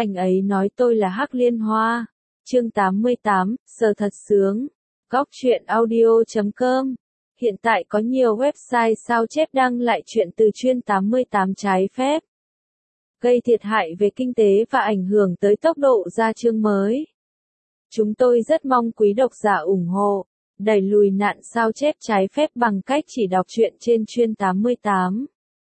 Anh ấy nói tôi là Hắc Liên Hoa. Chương 88, giờ thật sướng. Góc truyện audio.com. Hiện tại có nhiều website sao chép đăng lại truyện từ chuyên 88 trái phép, gây thiệt hại về kinh tế và ảnh hưởng tới tốc độ ra chương mới. Chúng tôi rất mong quý độc giả ủng hộ, đẩy lùi nạn sao chép trái phép bằng cách chỉ đọc truyện trên chuyên 88.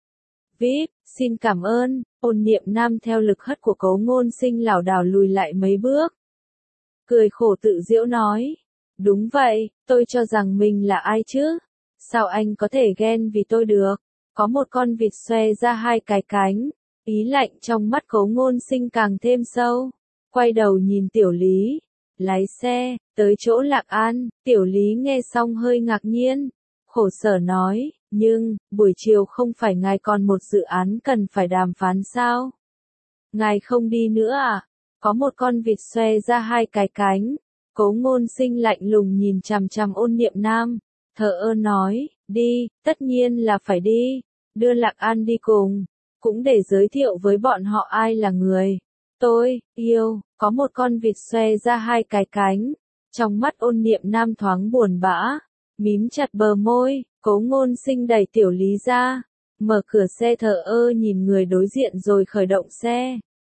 VIP, xin cảm ơn. Ôn Niệm Nam theo lực hất của Cố Ngôn Sinh lảo đảo lùi lại mấy bước. Cười khổ tự giễu nói. Đúng vậy, tôi cho rằng mình là ai chứ? Sao anh có thể ghen vì tôi được? Có một con vịt xoe ra hai cái cánh. Ý lạnh trong mắt Cố Ngôn Sinh càng thêm sâu. Quay đầu nhìn Tiểu Lý. Lái xe, tới chỗ Lạc An. Tiểu Lý nghe xong hơi ngạc nhiên. Khổ sở nói, nhưng, buổi chiều không phải ngài còn một dự án cần phải đàm phán sao? Ngài không đi nữa à? Có một con vịt xoe ra hai cái cánh. Cố Ngôn Sinh lạnh lùng nhìn chằm chằm Ôn Niệm Nam, thờ ơ nói, đi, tất nhiên là phải đi, đưa Lạc An đi cùng, cũng để giới thiệu với bọn họ ai là người tôi yêu. Có một con vịt xoe ra hai cái cánh. Trong mắt Ôn Niệm Nam thoáng buồn bã, mím chặt bờ môi. Cố Ngôn Sinh đẩy Tiểu Lý ra, mở cửa xe thờ ơ nhìn người đối diện rồi khởi động xe.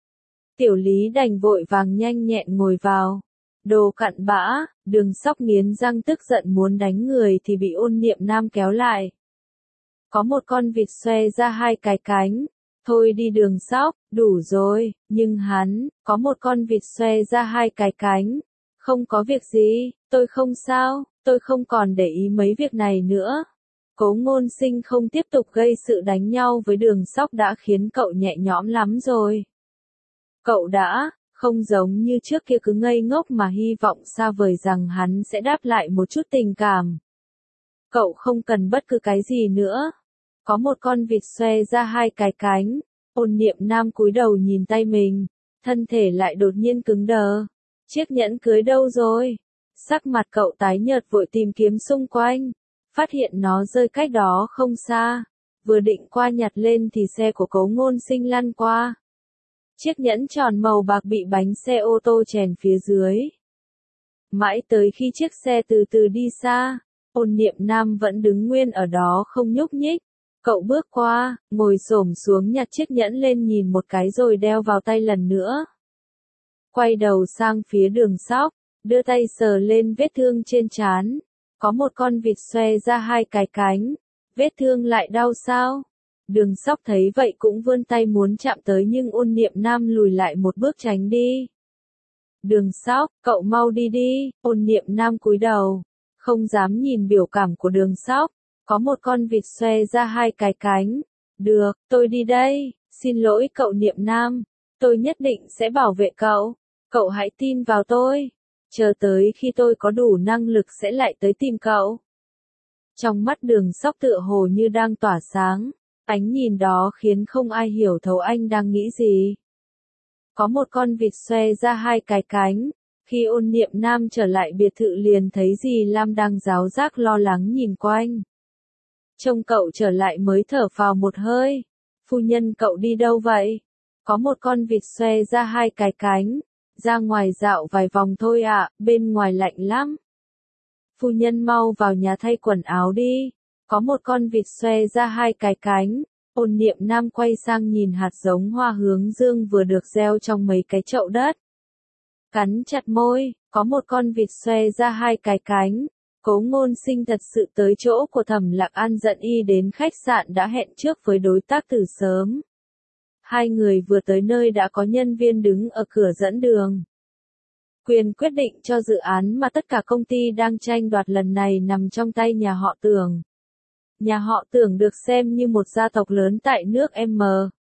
Tiểu Lý đành vội vàng nhanh nhẹn ngồi vào. Đồ cặn bã. Đường Sóc nghiến răng tức giận muốn đánh người thì bị Ôn Niệm Nam kéo lại. Có một con vịt xoe ra hai cái cánh. Thôi đi Đường Sóc, đủ rồi. Nhưng hắn, có một con vịt xoe ra hai cái cánh. Không có việc gì, tôi không sao, tôi không còn để ý mấy việc này nữa. Cố Ngôn Sinh không tiếp tục gây sự đánh nhau với Đường Sóc đã khiến cậu nhẹ nhõm lắm rồi. Cậu đã, không giống như trước kia cứ ngây ngốc mà hy vọng xa vời rằng hắn sẽ đáp lại một chút tình cảm. Cậu không cần bất cứ cái gì nữa. Có một con vịt xoe ra hai cái cánh. Ôn Niệm Nam cúi đầu nhìn tay mình, thân thể lại đột nhiên cứng đờ. Chiếc nhẫn cưới đâu rồi? Sắc mặt cậu tái nhợt vội tìm kiếm xung quanh, phát hiện nó rơi cách đó không xa. Vừa định qua nhặt lên thì xe của Cố Ngôn Sinh lăn qua. Chiếc nhẫn tròn màu bạc bị bánh xe ô tô chèn phía dưới. Mãi tới khi chiếc xe từ từ đi xa, Ôn Niệm Nam vẫn đứng nguyên ở đó không nhúc nhích. Cậu bước qua, ngồi xổm xuống nhặt chiếc nhẫn lên nhìn một cái rồi đeo vào tay lần nữa. Quay đầu sang phía Đường Sóc, đưa tay sờ lên vết thương trên trán. Có một con vịt xoe ra hai cái cánh. Vết thương lại đau sao? Đường Sóc thấy vậy cũng vươn tay muốn chạm tới nhưng Ôn Niệm Nam lùi lại một bước tránh đi. Đường Sóc, cậu mau đi đi. Ôn Niệm Nam cúi đầu, không dám nhìn biểu cảm của Đường Sóc. Có một con vịt xoe ra hai cái cánh. Được, tôi đi đây. Xin lỗi cậu Niệm Nam. Tôi nhất định sẽ bảo vệ cậu. Cậu hãy tin vào tôi. Chờ tới khi tôi có đủ năng lực sẽ lại tới tìm cậu. Trong mắt Đường Sóc tựa hồ như đang tỏa sáng. Ánh nhìn đó khiến không ai hiểu thấu anh đang nghĩ gì. Có một con vịt xoe ra hai cái cánh. Khi Ôn Niệm Nam trở lại biệt thự liền thấy dì Lam đang ráo rác lo lắng nhìn quanh. Trông cậu trở lại mới thở phào một hơi. Phu nhân cậu đi đâu vậy? Có một con vịt xoe ra hai cái cánh. Ra ngoài dạo vài vòng thôi ạ, bên ngoài lạnh lắm. Phu nhân mau vào nhà thay quần áo đi. Có một con vịt xoe ra hai cái cánh. Ôn Niệm Nam quay sang nhìn hạt giống hoa hướng dương vừa được gieo trong mấy cái chậu đất. Cắn chặt môi, có một con vịt xoe ra hai cái cánh. Cố Ngôn Sinh thật sự tới chỗ của Thẩm Lạc An dẫn y đến khách sạn đã hẹn trước với đối tác từ sớm. Hai người vừa tới nơi đã có nhân viên đứng ở cửa dẫn đường. Quyền quyết định cho dự án mà tất cả công ty đang tranh đoạt lần này nằm trong tay nhà họ Tưởng. Nhà họ Tưởng được xem như một gia tộc lớn tại nước M.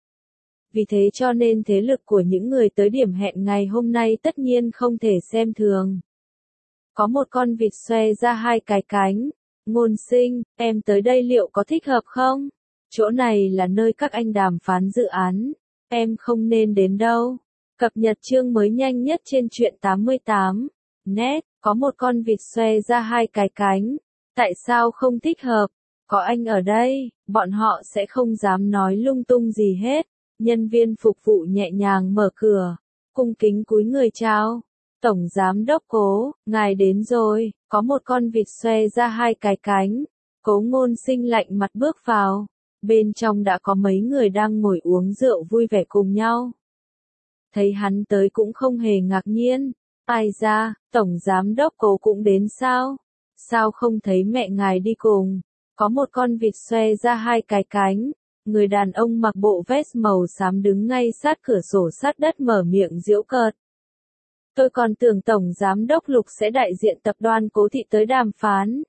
Vì thế cho nên thế lực của những người tới điểm hẹn ngày hôm nay tất nhiên không thể xem thường. Có một con vịt xoe ra hai cái cánh. Ngôn Sinh, em tới đây liệu có thích hợp không? Chỗ này là nơi các anh đàm phán dự án. Em không nên đến đâu. Cập nhật chương mới nhanh nhất trên truyện 88. Net, có một con vịt xoe ra hai cái cánh. Tại sao không thích hợp? Có anh ở đây, bọn họ sẽ không dám nói lung tung gì hết. Nhân viên phục vụ nhẹ nhàng mở cửa. cung kính cúi người chào. Tổng giám đốc Cố, ngài đến rồi, có một con vịt xoe ra hai cái cánh. Cố Ngôn Sinh lạnh mặt bước vào. Bên trong đã có mấy người đang ngồi uống rượu vui vẻ cùng nhau. Thấy hắn tới cũng không hề ngạc nhiên. Ai ra, Tổng giám đốc Cố cũng đến sao? Sao không thấy mẹ ngài đi cùng? Có một con vịt xoe ra hai cái cánh. Người đàn ông mặc bộ vest màu xám đứng ngay sát cửa sổ sát đất mở miệng giễu cợt. Tôi còn tưởng Tổng Giám đốc Lục sẽ đại diện tập đoàn Cố Thị tới đàm phán.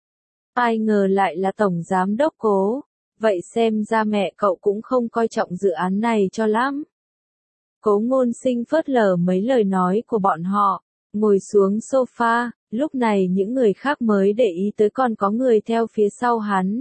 Ai ngờ lại là Tổng Giám đốc Cố. Vậy xem ra mẹ cậu cũng không coi trọng dự án này cho lắm. Cố Ngôn Sinh phớt lờ mấy lời nói của bọn họ, ngồi xuống sofa, lúc này những người khác mới để ý tới còn có người theo phía sau hắn.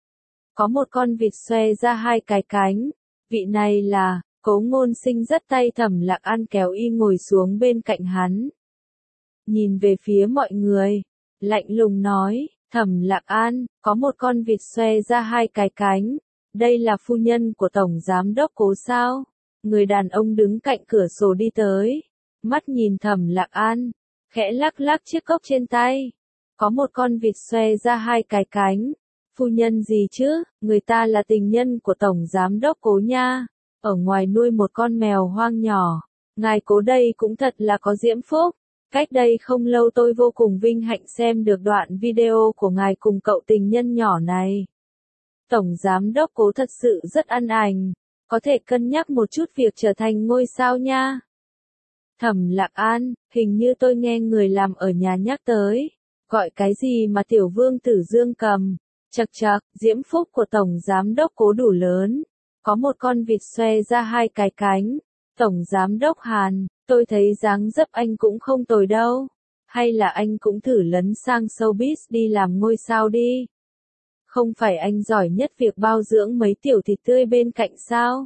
Có một con vịt xoe ra hai cái cánh, vị này là, Cố Ngôn Sinh dắt tay Thẩm Lạc An kéo y ngồi xuống bên cạnh hắn. Nhìn về phía mọi người, lạnh lùng nói, Thẩm Lạc An, có một con vịt xoe ra hai cái cánh, đây là phu nhân của Tổng Giám đốc Cố sao? Người đàn ông đứng cạnh cửa sổ đi tới, mắt nhìn Thẩm Lạc An, khẽ lắc lắc chiếc cốc trên tay. Có một con vịt xoe ra hai cái cánh. Phu nhân gì chứ, người ta là tình nhân của Tổng Giám đốc Cố nha. Ở ngoài nuôi một con mèo hoang nhỏ. Ngài Cố đây cũng thật là có diễm phúc. Cách đây không lâu tôi vô cùng vinh hạnh xem được đoạn video của ngài cùng cậu tình nhân nhỏ này. Tổng Giám đốc Cố thật sự rất ăn ảnh. Có thể cân nhắc một chút việc trở thành ngôi sao nha. Thẩm Lạc An, hình như tôi nghe người làm ở nhà nhắc tới. Gọi cái gì mà tiểu vương tử Dương Cầm. Chậc chậc, diễm phúc của Tổng Giám đốc Cố đủ lớn. Có một con vịt xoe ra hai cái cánh. Tổng Giám đốc Hàn, tôi thấy dáng dấp anh cũng không tồi đâu. Hay là anh cũng thử lấn sang showbiz đi làm ngôi sao đi. Không phải anh giỏi nhất việc bao dưỡng mấy tiểu thịt tươi bên cạnh sao?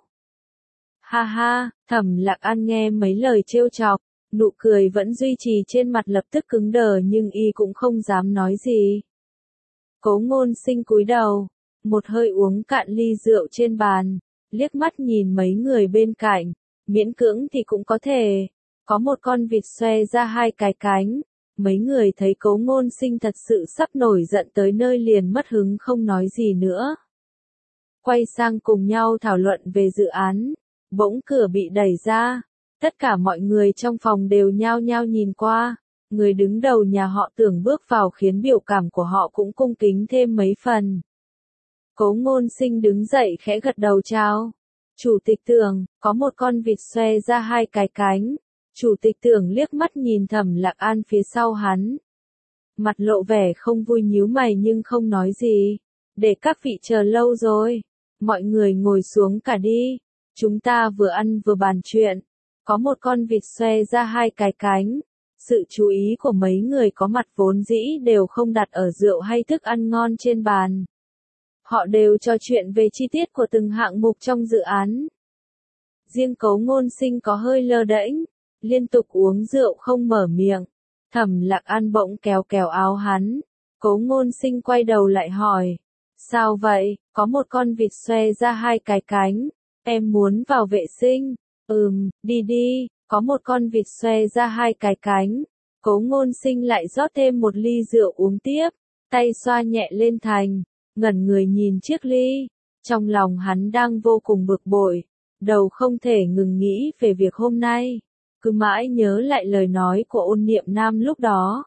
Ha ha, Thẩm Lạc An nghe mấy lời trêu chọc, nụ cười vẫn duy trì trên mặt lập tức cứng đờ nhưng y cũng không dám nói gì. Cố Ngôn Sinh cúi đầu, một hơi uống cạn ly rượu trên bàn, liếc mắt nhìn mấy người bên cạnh, miễn cưỡng thì cũng có thể. Có một con vịt xoe ra hai cái cánh, mấy người thấy Cố Ngôn Sinh thật sự sắp nổi giận tới nơi liền mất hứng không nói gì nữa. Quay sang cùng nhau thảo luận về dự án, bỗng cửa bị đẩy ra, tất cả mọi người trong phòng đều nhao nhao nhìn qua. Người đứng đầu nhà họ Tưởng bước vào khiến biểu cảm của họ cũng cung kính thêm mấy phần. Cố Ngôn Sinh đứng dậy khẽ gật đầu chào. Chủ tịch Tưởng, có một con vịt xoe ra hai cái cánh. Chủ tịch Tưởng liếc mắt nhìn Thẩm Lạc An phía sau hắn. Mặt lộ vẻ không vui nhíu mày nhưng không nói gì. Để các vị chờ lâu rồi. Mọi người ngồi xuống cả đi. Chúng ta vừa ăn vừa bàn chuyện. Có một con vịt xoe ra hai cái cánh. Sự chú ý của mấy người có mặt vốn dĩ đều không đặt ở rượu hay thức ăn ngon trên bàn. Họ đều trò chuyện về chi tiết của từng hạng mục trong dự án. Riêng Cố Ngôn Sinh có hơi lơ đễnh, liên tục uống rượu không mở miệng. Thẩm Lạc An bỗng kéo kéo áo hắn. Cố Ngôn Sinh quay đầu lại hỏi. Sao vậy, có một con vịt xoe ra hai cái cánh. Em muốn vào vệ sinh. Đi đi. Có một con vịt xoe ra hai cái cánh. Cố Ngôn Sinh lại rót thêm một ly rượu uống tiếp. Tay xoa nhẹ lên thành. Ngẩn người nhìn chiếc ly. Trong lòng hắn đang vô cùng bực bội. Đầu không thể ngừng nghĩ về việc hôm nay. Cứ mãi nhớ lại lời nói của Ôn Niệm Nam lúc đó.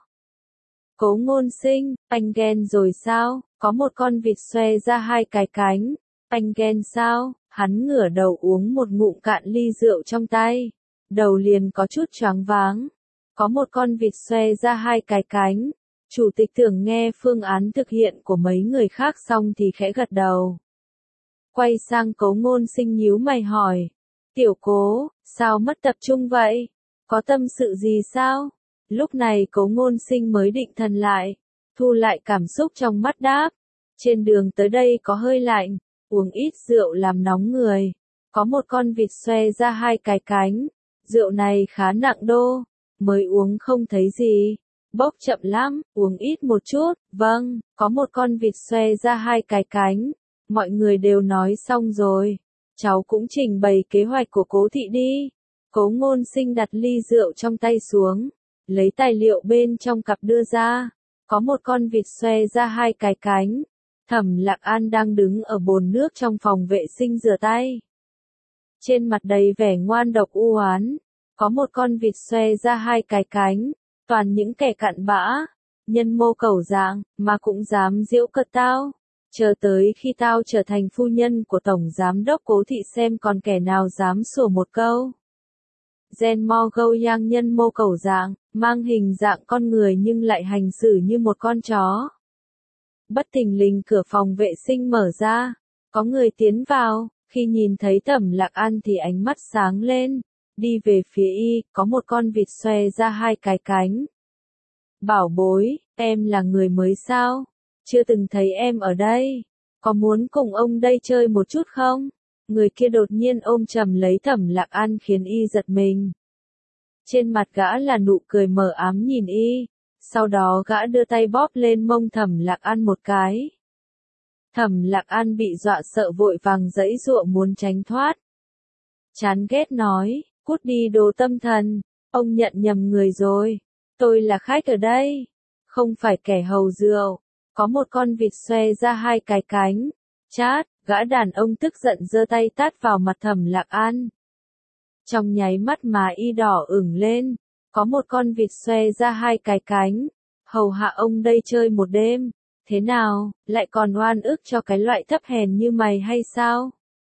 Cố Ngôn Sinh, anh ghen rồi sao? Có một con vịt xoe ra hai cái cánh. Anh ghen sao? Hắn ngửa đầu uống một ngụm cạn ly rượu trong tay. Đầu liền có chút choáng váng. Có một con vịt xoe ra hai cái cánh. Chủ tịch Tưởng nghe phương án thực hiện của mấy người khác xong thì khẽ gật đầu. Quay sang Cố Ngôn Sinh nhíu mày hỏi. Tiểu Cố, sao mất tập trung vậy? Có tâm sự gì sao? Lúc này Cố Ngôn Sinh mới định thần lại. Thu lại cảm xúc trong mắt đáp. Trên đường tới đây có hơi lạnh. Uống ít rượu làm nóng người. Có một con vịt xoe ra hai cái cánh. Rượu này khá nặng đô. Mới uống không thấy gì. Bốc chậm lắm, uống ít một chút. Vâng, có một con vịt xoe ra hai cái cánh. Mọi người đều nói xong rồi. Cháu cũng trình bày kế hoạch của Cố Thị đi. Cố Ngôn Sinh đặt ly rượu trong tay xuống, lấy tài liệu bên trong cặp đưa ra, có một con vịt xoe ra hai cái cánh. Thẩm Lạc An đang đứng ở bồn nước trong phòng vệ sinh rửa tay. Trên mặt đầy vẻ ngoan độc u oán, có một con vịt xoe ra hai cái cánh, toàn những kẻ cặn bã, nhân mô cẩu dạng, mà cũng dám giễu cợt tao. Chờ tới khi tao trở thành phu nhân của Tổng Giám đốc Cố Thị xem còn kẻ nào dám sủa một câu. Gen Mo Gâu Yang nhân mô cẩu dạng, mang hình dạng con người nhưng lại hành xử như một con chó. Bất thình lình cửa phòng vệ sinh mở ra, có người tiến vào, khi nhìn thấy Thẩm Lạc An thì ánh mắt sáng lên, đi về phía y, có một con vịt xoe ra hai cái cánh. Bảo bối, em là người mới sao? Chưa từng thấy em ở đây, có muốn cùng ông đây chơi một chút không? Người kia đột nhiên ôm chầm lấy Thẩm Lạc An khiến y giật mình. Trên mặt gã là nụ cười mờ ám nhìn y, sau đó gã đưa tay bóp lên mông Thẩm Lạc An một cái. Thẩm Lạc An bị dọa sợ vội vàng giãy giụa muốn tránh thoát. Chán ghét nói, cút đi đồ tâm thần, ông nhận nhầm người rồi, tôi là khách ở đây, không phải kẻ hầu rượu. Có một con vịt xoe ra hai cái cánh. Chát, gã đàn ông tức giận giơ tay tát vào mặt Thẩm Lạc An. Trong nháy mắt mà y đỏ ửng lên, có một con vịt xoe ra hai cái cánh. Hầu hạ ông đây chơi một đêm, thế nào, lại còn oan ức cho cái loại thấp hèn như mày hay sao?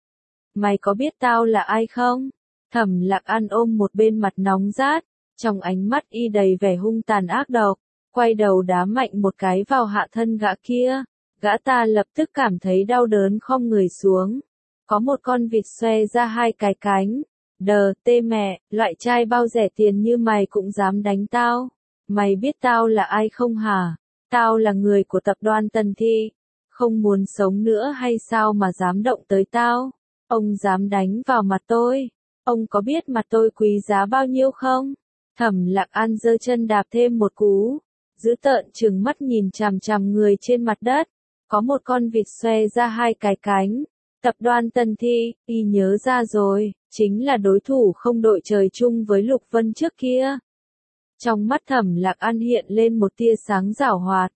Mày có biết tao là ai không? Thẩm Lạc An ôm một bên mặt nóng rát, trong ánh mắt y đầy vẻ hung tàn ác độc. Quay đầu đá mạnh một cái vào hạ thân gã kia, gã ta lập tức cảm thấy đau đớn khom người xuống. Có một con vịt xoe ra hai cái cánh. Đờ, tê mẹ, loại trai bao rẻ tiền như mày cũng dám đánh tao. Mày biết tao là ai không hả? Tao là người của tập đoàn Tần Thị. Không muốn sống nữa hay sao mà dám động tới tao? Ông dám đánh vào mặt tôi. Ông có biết mặt tôi quý giá bao nhiêu không? Thẩm Lạc An giơ chân đạp thêm một cú. Dữ tợn trừng mắt nhìn chằm chằm người trên mặt đất, có một con vịt xoe ra hai cái cánh. Tập đoàn Tần Thị, y nhớ ra rồi, chính là đối thủ không đội trời chung với Lục Vân trước kia. Trong mắt Thẩm Lạc An hiện lên một tia sáng giảo hoạt.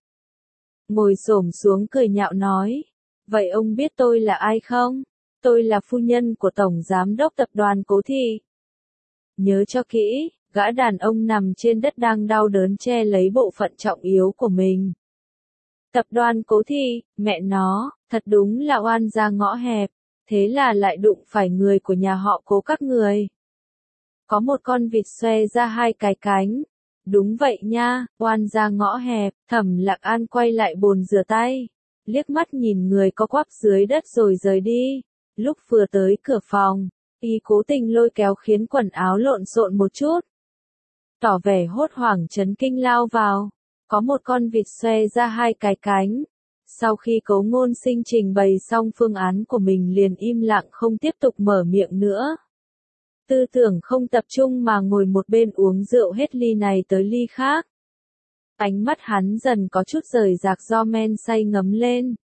Ngồi xổm xuống cười nhạo nói, vậy ông biết tôi là ai không? Tôi là phu nhân của Tổng Giám đốc Tập đoàn Cố Thị. Nhớ cho kỹ. Gã đàn ông nằm trên đất đang đau đớn che lấy bộ phận trọng yếu của mình. Tập đoàn Cố Thị, mẹ nó, thật đúng là oan gia ngõ hẹp, thế là lại đụng phải người của nhà họ Cố các người. Có một con vịt xoe ra hai cái cánh. Đúng vậy nha, oan gia ngõ hẹp. Thẩm Lạc An quay lại bồn rửa tay, liếc mắt nhìn người có quắp dưới đất rồi rời đi. Lúc vừa tới cửa phòng, y cố tình lôi kéo khiến quần áo lộn xộn một chút. Tỏ vẻ hốt hoảng chấn kinh lao vào, có một con vịt xoe ra hai cái cánh. Sau khi Cố Ngôn Sinh trình bày xong phương án của mình liền im lặng không tiếp tục mở miệng nữa. Tư tưởng không tập trung mà ngồi một bên uống rượu hết ly này tới ly khác. Ánh mắt hắn dần có chút rời rạc do men say ngấm lên.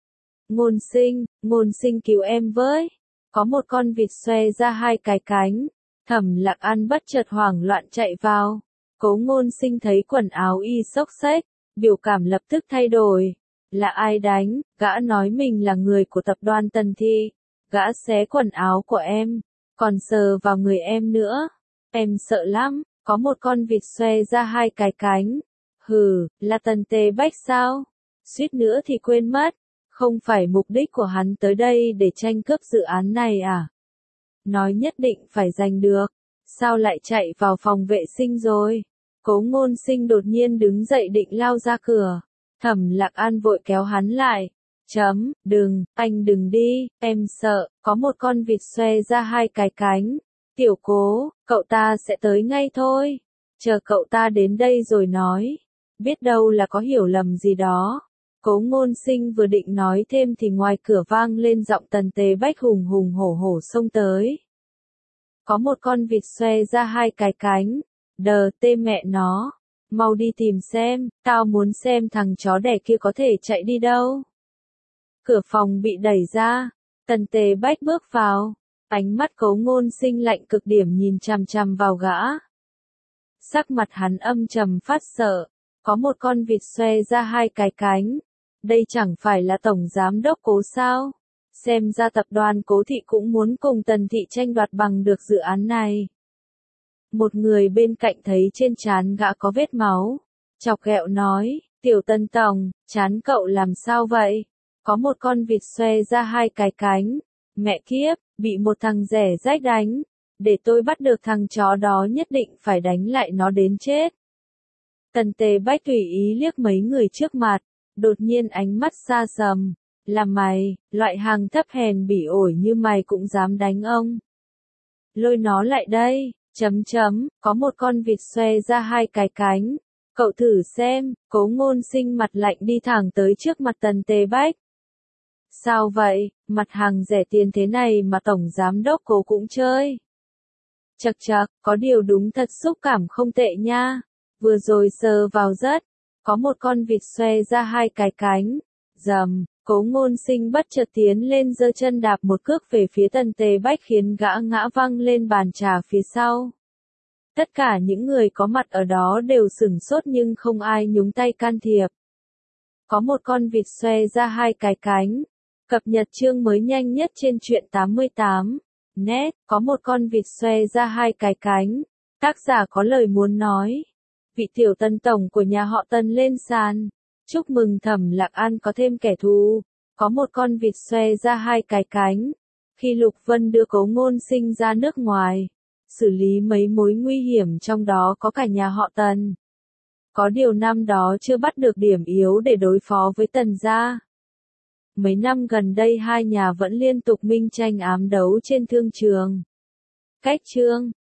Ngôn sinh cứu em với. Có một con vịt xoe ra hai cái cánh. Thẩm Lạc An bất chợt hoảng loạn chạy vào. Cố Ngôn Sinh thấy quần áo y xốc xếch, biểu cảm lập tức thay đổi. Là ai đánh? Gã nói mình là người của tập đoàn Tần Thị. Gã xé quần áo của em, còn sờ vào người em nữa. Em sợ lắm, có một con vịt xoe ra hai cái cánh. Hừ, là Tần Tề Bách sao? Suýt nữa thì quên mất. Không phải mục đích của hắn tới đây để tranh cướp dự án này à? Nói nhất định phải giành được, sao lại chạy vào phòng vệ sinh rồi? Cố Ngôn Sinh đột nhiên đứng dậy định lao ra cửa. Thẩm Lạc An vội kéo hắn lại. Đừng, anh đừng đi, em sợ, có một con vịt xoe ra hai cái cánh. Tiểu Cố, cậu ta sẽ tới ngay thôi. Chờ cậu ta đến đây rồi nói. Biết đâu là có hiểu lầm gì đó. Cố Ngôn Sinh vừa định nói thêm thì ngoài cửa vang lên giọng Tần Tề Bách hùng hùng hổ hổ xông tới. Có một con vịt xoe ra hai cái cánh. Đờ, tê mẹ nó. Mau đi tìm xem, tao muốn xem thằng chó đẻ kia có thể chạy đi đâu. Cửa phòng bị đẩy ra. Tần Tề Bách bước vào. Ánh mắt Cố Ngôn Sinh lạnh cực điểm nhìn chằm chằm vào gã. Sắc mặt hắn âm trầm phát sợ, có một con vịt xoe ra hai cái cánh. Đây chẳng phải là tổng giám đốc Cố sao? Xem ra tập đoàn Cố Thị cũng muốn cùng Tần Thị tranh đoạt bằng được dự án này. Một người bên cạnh thấy trên trán gã có vết máu, chọc ghẹo nói, tiểu Tần tổng, trán cậu làm sao vậy? Có một con vịt xoe ra hai cái cánh. Mẹ kiếp, bị một thằng rẻ rách đánh. Để tôi bắt được thằng chó đó nhất định phải đánh lại nó đến chết. Tần Tề Bách tùy ý liếc mấy người trước mặt, đột nhiên ánh mắt xa sầm. Là mày, loại hàng thấp hèn bỉ ổi như mày cũng dám đánh ông. Lôi nó lại đây, có một con vịt xoe ra hai cái cánh. Cậu thử xem, Cố Ngôn Sinh mặt lạnh đi thẳng tới trước mặt Tần Tề Bách. Sao vậy, mặt hàng rẻ tiền thế này mà tổng giám đốc Cố cũng chơi. Chậc chậc, có điều đúng thật xúc cảm không tệ nha. Vừa rồi sờ vào rất, có một con vịt xoe ra hai cái cánh. Rầm, Cố Ngôn Sinh bất chợt tiến lên giơ chân đạp một cước về phía Tần Tề Bách khiến gã ngã văng lên bàn trà phía sau. Tất cả những người có mặt ở đó đều sửng sốt nhưng không ai nhúng tay can thiệp. Có một con vịt xoe ra hai cái cánh. Cập nhật chương mới nhanh nhất trên truyện 88. Net, có một con vịt xoe ra hai cái cánh. Tác giả có lời muốn nói. Vị tiểu Tần tổng của nhà họ Tần lên sàn. Chúc mừng Thẩm Lạc An có thêm kẻ thù. Có một con vịt xoe ra hai cái cánh. Khi Lục Vân đưa Cố Ngôn Sinh ra nước ngoài, xử lý mấy mối nguy hiểm trong đó có cả nhà họ Tần. Có điều năm đó chưa bắt được điểm yếu để đối phó với Tần gia. Mấy năm gần đây hai nhà vẫn liên tục minh tranh ám đấu trên thương trường. Cách chương